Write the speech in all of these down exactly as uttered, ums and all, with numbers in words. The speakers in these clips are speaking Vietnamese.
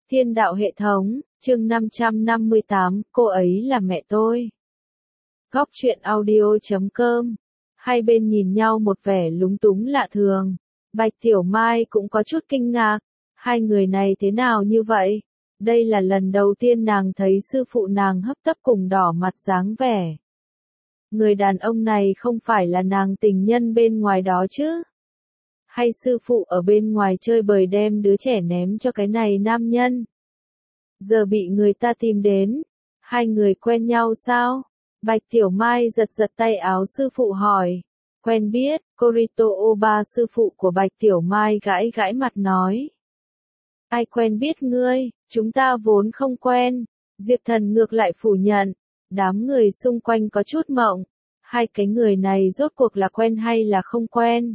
Thiên đạo hệ thống, chương năm trăm năm mươi tám, cô ấy là mẹ tôi. Góc truyện audio chấm com. Hai bên nhìn nhau một vẻ lúng túng lạ thường. Bạch Tiểu Mai cũng có chút kinh ngạc. Hai người này thế nào như vậy? Đây là lần đầu tiên nàng thấy sư phụ nàng hấp tấp cùng đỏ mặt dáng vẻ. Người đàn ông này không phải là nàng tình nhân bên ngoài đó chứ? Hay sư phụ ở bên ngoài chơi bời đem đứa trẻ ném cho cái này nam nhân? Giờ bị người ta tìm đến. Hai người quen nhau sao? Bạch Tiểu Mai giật giật tay áo sư phụ hỏi. Quen biết, Korito Oba sư phụ của Bạch Tiểu Mai gãi gãi mặt nói. Ai quen biết ngươi, chúng ta vốn không quen. Diệp Thần ngược lại phủ nhận. Đám người xung quanh có chút mộng. Hai cái người này rốt cuộc là quen hay là không quen?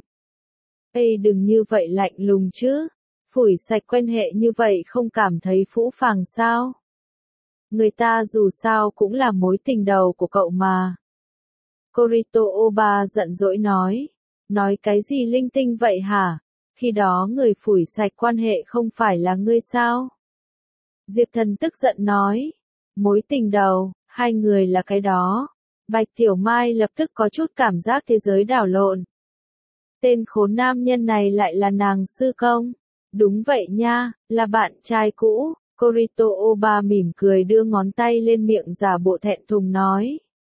Ê đừng như vậy lạnh lùng chứ. Phủi sạch quan hệ như vậy không cảm thấy phũ phàng sao? Người ta dù sao cũng là mối tình đầu của cậu mà. Korito Oba giận dỗi nói. Nói cái gì linh tinh vậy hả? Khi đó người phủi sạch quan hệ không phải là ngươi sao? Diệp Thần tức giận nói. Mối tình đầu, hai người là cái đó. Bạch Tiểu Mai lập tức có chút cảm giác thế giới đảo lộn. Tên khốn nam nhân này lại là nàng sư công. Đúng vậy nha, là bạn trai cũ. Korito Oba mỉm cười đưa ngón tay lên miệng giả bộ thẹn thùng nói.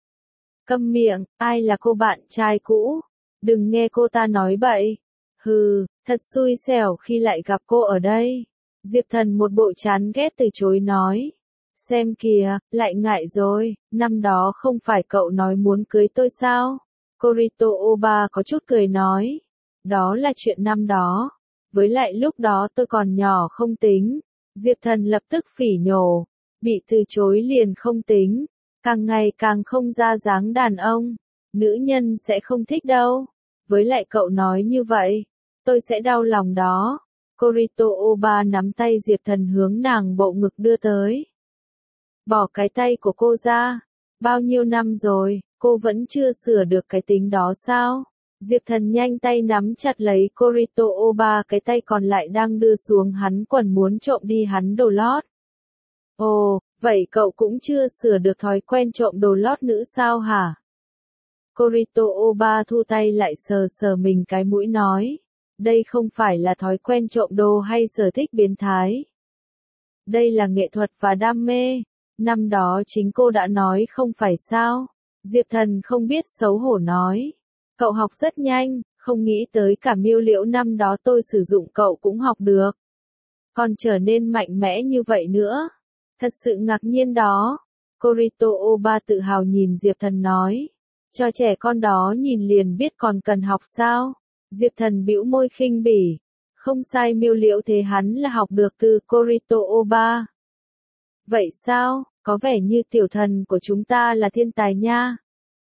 Câm miệng, ai là cô bạn trai cũ? Đừng nghe cô ta nói bậy. Hừ, thật xui xẻo khi lại gặp cô ở đây. Diệp Thần một bộ chán ghét từ chối nói. Xem kìa, lại ngại rồi, năm đó không phải cậu nói muốn cưới tôi sao? Korito Oba có chút cười nói. Đó là chuyện năm đó. Với lại lúc đó tôi còn nhỏ không tính. Diệp Thần lập tức phỉ nhổ. Bị từ chối liền không tính. Càng ngày càng không ra dáng đàn ông. Nữ nhân sẽ không thích đâu. Với lại cậu nói như vậy. Tôi sẽ đau lòng đó. Korito Oba nắm tay Diệp Thần hướng nàng bộ ngực đưa tới. Bỏ cái tay của cô ra. Bao nhiêu năm rồi, cô vẫn chưa sửa được cái tính đó sao? Diệp Thần nhanh tay nắm chặt lấy Korito Oba, cái tay còn lại đang đưa xuống hắn quần muốn trộm đi hắn đồ lót. Ồ, vậy cậu cũng chưa sửa được thói quen trộm đồ lót nữ sao hả? Korito Oba thu tay lại sờ sờ mình cái mũi nói. Đây không phải là thói quen trộm đồ hay sở thích biến thái. Đây là nghệ thuật và đam mê. Năm đó chính cô đã nói không phải sao? Diệp Thần không biết xấu hổ nói. Cậu học rất nhanh, không nghĩ tới cả miêu liễu năm đó tôi sử dụng cậu cũng học được. Còn trở nên mạnh mẽ như vậy nữa. Thật sự ngạc nhiên đó. Korito Oba tự hào nhìn Diệp Thần nói. Cho trẻ con đó nhìn liền biết còn cần học sao? Diệp Thần bĩu môi khinh bỉ. Không sai, miêu liễu thế hắn là học được từ Korito Oba. Vậy sao, có vẻ như tiểu thần của chúng ta là thiên tài nha.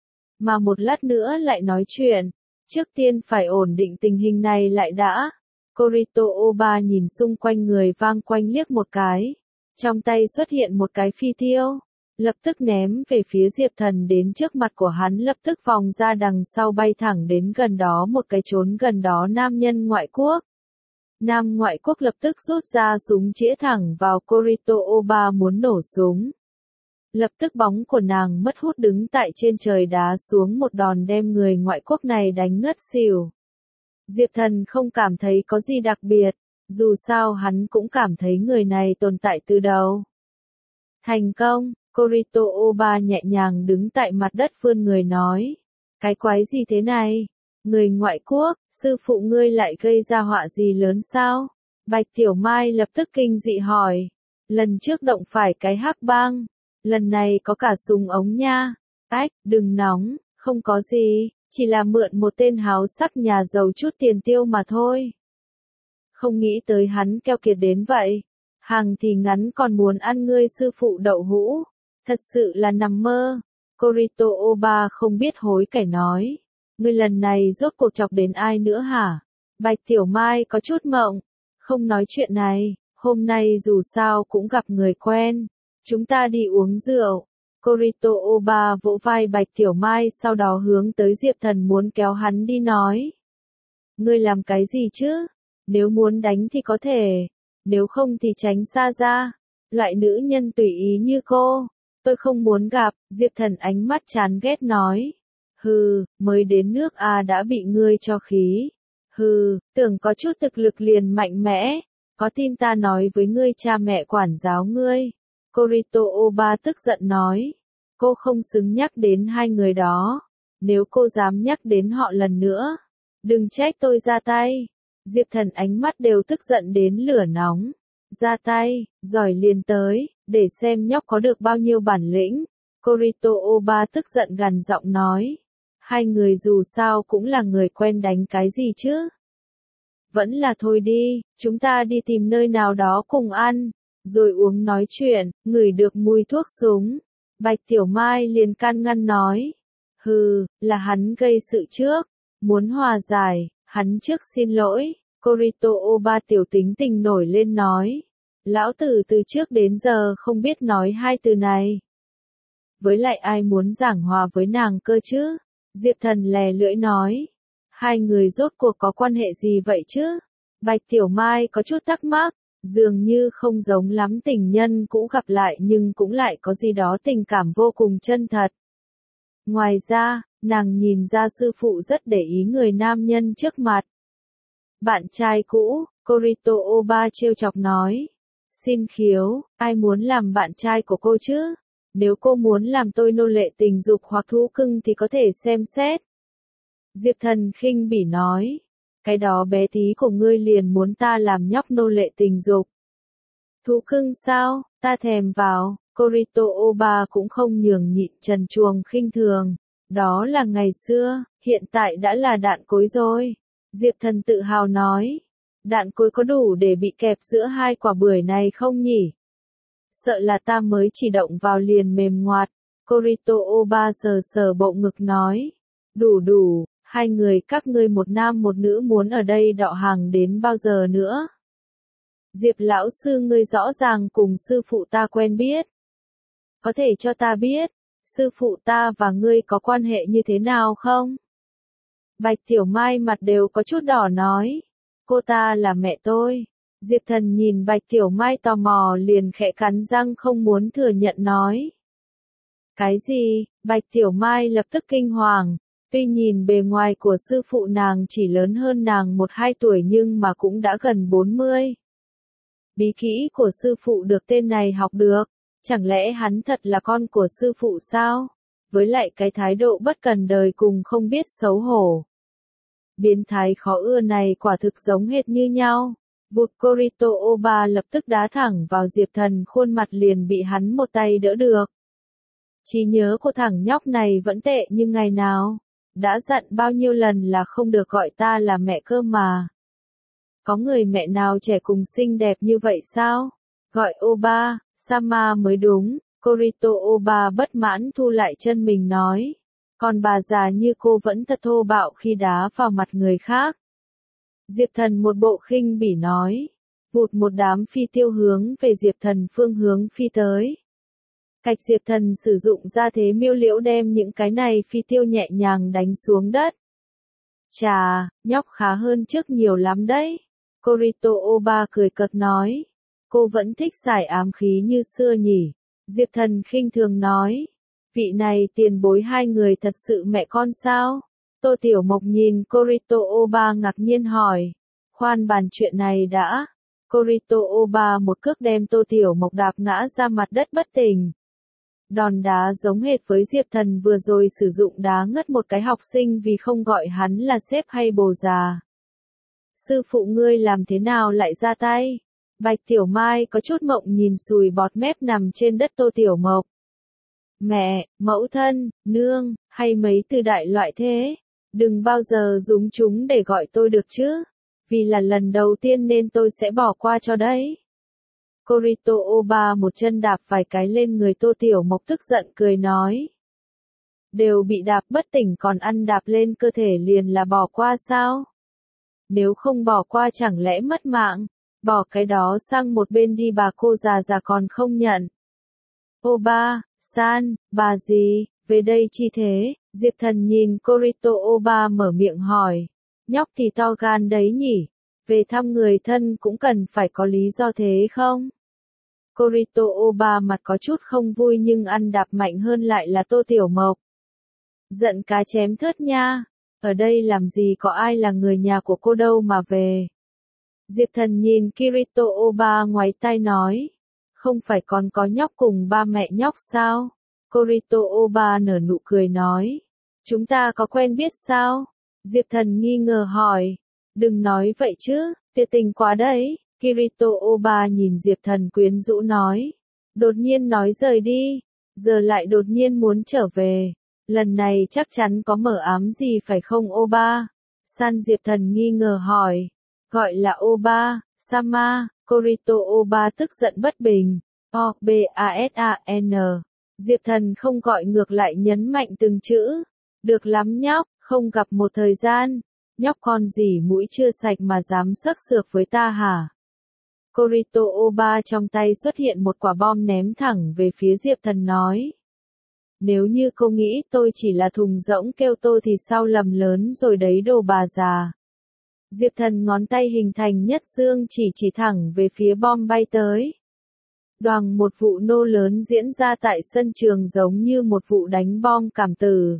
Mà một lát nữa lại nói chuyện. Trước tiên phải ổn định tình hình này lại đã. Korito Oba nhìn xung quanh người vang quanh liếc một cái. Trong tay xuất hiện một cái phi tiêu. Lập tức ném về phía Diệp Thần, đến trước mặt của hắn lập tức vòng ra đằng sau bay thẳng đến gần đó một cái trốn gần đó nam nhân ngoại quốc. Nam ngoại quốc lập tức rút ra súng chĩa thẳng vào Korito Oba muốn nổ súng. Lập tức bóng của nàng mất hút đứng tại trên trời đá xuống một đòn đem người ngoại quốc này đánh ngất xỉu. Diệp Thần không cảm thấy có gì đặc biệt, dù sao hắn cũng cảm thấy người này tồn tại từ đầu. Thành công, Korito Oba nhẹ nhàng đứng tại mặt đất vươn người nói. Cái quái gì thế này? Người ngoại quốc, sư phụ ngươi lại gây ra họa gì lớn sao? Bạch Tiểu Mai lập tức kinh dị hỏi. Lần trước động phải cái hắc bang. Lần này có cả súng ống nha. Ách, đừng nóng, không có gì, chỉ là mượn một tên háo sắc nhà giàu chút tiền tiêu mà thôi. Không nghĩ tới hắn keo kiệt đến vậy. Hàng thì ngắn còn muốn ăn ngươi sư phụ đậu hũ. Thật sự là nằm mơ. Korito Oba không biết hối cải nói. Ngươi lần này rốt cuộc chọc đến ai nữa hả? Bạch Tiểu Mai có chút mộng. Không nói chuyện này, hôm nay dù sao cũng gặp người quen. Chúng ta đi uống rượu. Korito Oba vỗ vai Bạch Tiểu Mai, sau đó hướng tới Diệp Thần muốn kéo hắn đi nói. Ngươi làm cái gì chứ? Nếu muốn đánh thì có thể. Nếu không thì tránh xa ra. Loại nữ nhân tùy ý như cô, tôi không muốn gặp. Diệp Thần ánh mắt chán ghét nói. Hừ, mới đến nước A đã bị ngươi cho khí. Hừ, tưởng có chút thực lực liền mạnh mẽ. Có tin ta nói với ngươi cha mẹ quản giáo ngươi? Kurito Oba tức giận nói. Cô không xứng nhắc đến hai người đó. Nếu cô dám nhắc đến họ lần nữa, đừng trách tôi ra tay. Diệp Thần ánh mắt đều tức giận đến lửa nóng. Ra tay, giỏi liền tới, để xem nhóc có được bao nhiêu bản lĩnh. Kurito Oba tức giận gằn giọng nói. Hai người dù sao cũng là người quen đánh cái gì chứ? Vẫn là thôi đi, chúng ta đi tìm nơi nào đó cùng ăn, rồi uống nói chuyện, ngửi được mùi thuốc súng. Bạch Tiểu Mai liền can ngăn nói. Hừ, là hắn gây sự trước, muốn hòa giải, hắn trước xin lỗi. Kurito Oba tiểu tính tình nổi lên nói. Lão tử từ trước đến giờ không biết nói hai từ này. Với lại ai muốn giảng hòa với nàng cơ chứ? Diệp Thần lè lưỡi nói. Hai người rốt cuộc có quan hệ gì vậy chứ? Bạch Tiểu Mai có chút thắc mắc, dường như không giống lắm tình nhân cũ gặp lại nhưng cũng lại có gì đó tình cảm vô cùng chân thật. Ngoài ra, nàng nhìn ra sư phụ rất để ý người nam nhân trước mặt. Bạn trai cũ, Kurito Oba trêu chọc nói. Xin khiếu, ai muốn làm bạn trai của cô chứ? Nếu cô muốn làm tôi nô lệ tình dục hoặc thú cưng thì có thể xem xét. Diệp Thần khinh bỉ nói. Cái đó bé tí của ngươi liền muốn ta làm nhóc nô lệ tình dục. Thú cưng sao, ta thèm vào. Kurito Oba cũng không nhường nhịn trần truồng khinh thường. Đó là ngày xưa, hiện tại đã là đạn cối rồi. Diệp Thần tự hào nói. Đạn cối có đủ để bị kẹp giữa hai quả bưởi này không nhỉ? Sợ là ta mới chỉ động vào liền mềm ngoạt. Kurito Oba sờ sờ bộ ngực nói. Đủ đủ, hai người các ngươi một nam một nữ muốn ở đây đọ hàng đến bao giờ nữa? Diệp lão sư ngươi rõ ràng cùng sư phụ ta quen biết. Có thể cho ta biết, sư phụ ta và ngươi có quan hệ như thế nào không? Bạch Tiểu Mai mặt đều có chút đỏ nói. Cô ta là mẹ tôi. Diệp Thần nhìn Bạch Tiểu Mai tò mò liền khẽ cắn răng không muốn thừa nhận nói. Cái gì? Bạch Tiểu Mai lập tức kinh hoàng. Tuy nhìn bề ngoài của sư phụ nàng chỉ lớn hơn nàng một hai tuổi nhưng mà cũng đã gần bốn mươi. Bí kỹ của sư phụ được tên này học được. Chẳng lẽ hắn thật là con của sư phụ sao? Với lại cái thái độ bất cần đời cùng không biết xấu hổ. Biến thái khó ưa này quả thực giống hệt như nhau. Vụt Kurito Oba lập tức đá thẳng vào Diệp Thần khuôn mặt liền bị hắn một tay đỡ được. Trí nhớ của thằng nhóc này vẫn tệ như ngày nào. Đã dặn bao nhiêu lần là không được gọi ta là mẹ cơ mà. Có người mẹ nào trẻ cùng xinh đẹp như vậy sao? Gọi Oba, Sama mới đúng. Kurito Oba bất mãn thu lại chân mình nói. Còn bà già như cô vẫn thật thô bạo khi đá vào mặt người khác. Diệp Thần một bộ khinh bỉ nói. Vụt một đám phi tiêu hướng về Diệp Thần phương hướng phi tới. Cạch Diệp Thần sử dụng ra thế miêu liễu đem những cái này phi tiêu nhẹ nhàng đánh xuống đất. Chà, nhóc khá hơn trước nhiều lắm đấy. Kurito Oba cười cợt nói. Cô vẫn thích giải ám khí như xưa nhỉ? Diệp Thần khinh thường nói. Vị này tiền bối hai người thật sự mẹ con sao? Tô Tiểu Mộc nhìn Kurito Oba ngạc nhiên hỏi. Khoan bàn chuyện này đã. Kurito Oba một cước đem Tô Tiểu Mộc đạp ngã ra mặt đất bất tỉnh. Đòn đá giống hệt với Diệp Thần vừa rồi sử dụng đá ngất một cái học sinh vì không gọi hắn là sếp hay bồ già. Sư phụ ngươi làm thế nào lại ra tay? Bạch Tiểu Mai có chút mộng nhìn sùi bọt mép nằm trên đất Tô Tiểu Mộc. Mẹ, mẫu thân, nương, hay mấy từ đại loại thế. Đừng bao giờ dùng chúng để gọi tôi được chứ. Vì là lần đầu tiên nên tôi sẽ bỏ qua cho đấy. Kurito Oba một chân đạp vài cái lên người Tô Tiểu Mộc tức giận cười nói. Đều bị đạp bất tỉnh còn ăn đạp lên cơ thể liền là bỏ qua sao? Nếu không bỏ qua chẳng lẽ mất mạng? Bỏ cái đó sang một bên đi bà cô già già còn không nhận. Oba, san, bà gì, về đây chi thế? Diệp Thần nhìn Kurito Oba mở miệng hỏi. Nhóc thì to gan đấy nhỉ? Về thăm người thân cũng cần phải có lý do thế không? Kirito Oba mặt có chút không vui nhưng ăn đạp mạnh hơn lại là Tô Tiểu Mộc. Giận cá chém thớt nha, ở đây làm gì có ai là người nhà của cô đâu mà về. Diệp Thần nhìn Kirito Oba ngoáy tai nói, không phải còn có nhóc cùng ba mẹ nhóc sao? Kirito Oba nở nụ cười nói, chúng ta có quen biết sao? Diệp Thần nghi ngờ hỏi, đừng nói vậy chứ, tuyệt tình quá đấy. Kirito Oba nhìn Diệp Thần quyến rũ nói, đột nhiên nói rời đi, giờ lại đột nhiên muốn trở về, lần này chắc chắn có mở ám gì phải không Oba? San Diệp Thần nghi ngờ hỏi, gọi là Oba, Sama, Kirito Oba tức giận bất bình, O, B, A, S, A, N. Diệp Thần không gọi ngược lại nhấn mạnh từng chữ, được lắm nhóc, không gặp một thời gian, nhóc con gì mũi chưa sạch mà dám xắc xược với ta hả? Kirito Oba trong tay xuất hiện một quả bom ném thẳng về phía Diệp Thần nói. Nếu như cô nghĩ tôi chỉ là thùng rỗng kêu tôi thì sao lầm lớn rồi đấy đồ bà già. Diệp Thần ngón tay hình thành nhất dương chỉ chỉ thẳng về phía bom bay tới. Đoàng một vụ nổ lớn diễn ra tại sân trường giống như một vụ đánh bom cảm tử.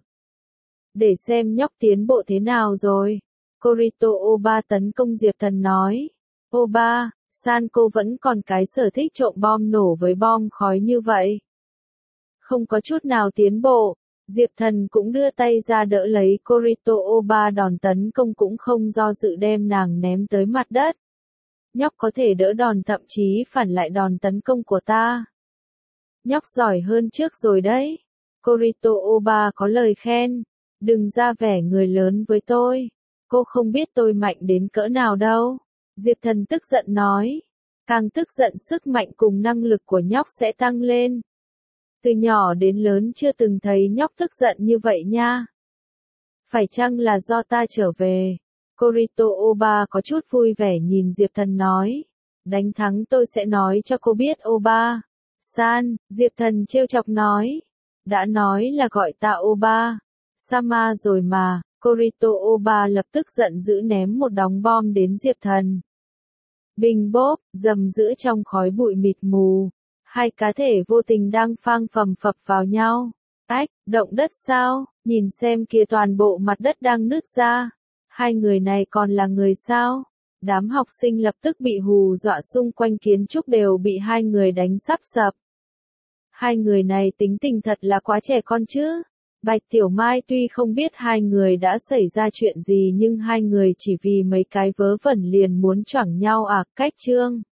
Để xem nhóc tiến bộ thế nào rồi. Kirito Oba tấn công Diệp Thần nói. Oba, San cô vẫn còn cái sở thích trộm bom nổ với bom khói như vậy. Không có chút nào tiến bộ. Diệp Thần cũng đưa tay ra đỡ lấy Kirito Oba đòn tấn công cũng không do dự đem nàng ném tới mặt đất. Nhóc có thể đỡ đòn thậm chí phản lại đòn tấn công của ta. Nhóc giỏi hơn trước rồi đấy. Kirito Oba có lời khen. Đừng ra vẻ người lớn với tôi. Cô không biết tôi mạnh đến cỡ nào đâu. Diệp Thần tức giận nói. Càng tức giận sức mạnh cùng năng lực của nhóc sẽ tăng lên. Từ nhỏ đến lớn chưa từng thấy nhóc tức giận như vậy nha. Phải chăng là do ta trở về? Kirito Oba có chút vui vẻ nhìn Diệp Thần nói. Đánh thắng tôi sẽ nói cho cô biết Oba. San, Diệp Thần trêu chọc nói. Đã nói là gọi ta Oba. Sama rồi mà. Kirito Oba lập tức giận dữ ném một đống bom đến Diệp Thần. Bình bốp, rầm rgiữa trong khói bụi mịt mù. Hai cá thể vô tình đang phang phầm phập vào nhau. Ách, động đất sao? Nhìn xem kia toàn bộ mặt đất đang nứt ra. Hai người này còn là người sao? Đám học sinh lập tức bị hù dọa xung quanh kiến trúc đều bị hai người đánh sắp sập. Hai người này tính tình thật là quá trẻ con chứ. Bạch Tiểu Mai tuy không biết hai người đã xảy ra chuyện gì nhưng hai người chỉ vì mấy cái vớ vẩn liền muốn choảng nhau à, cách chương.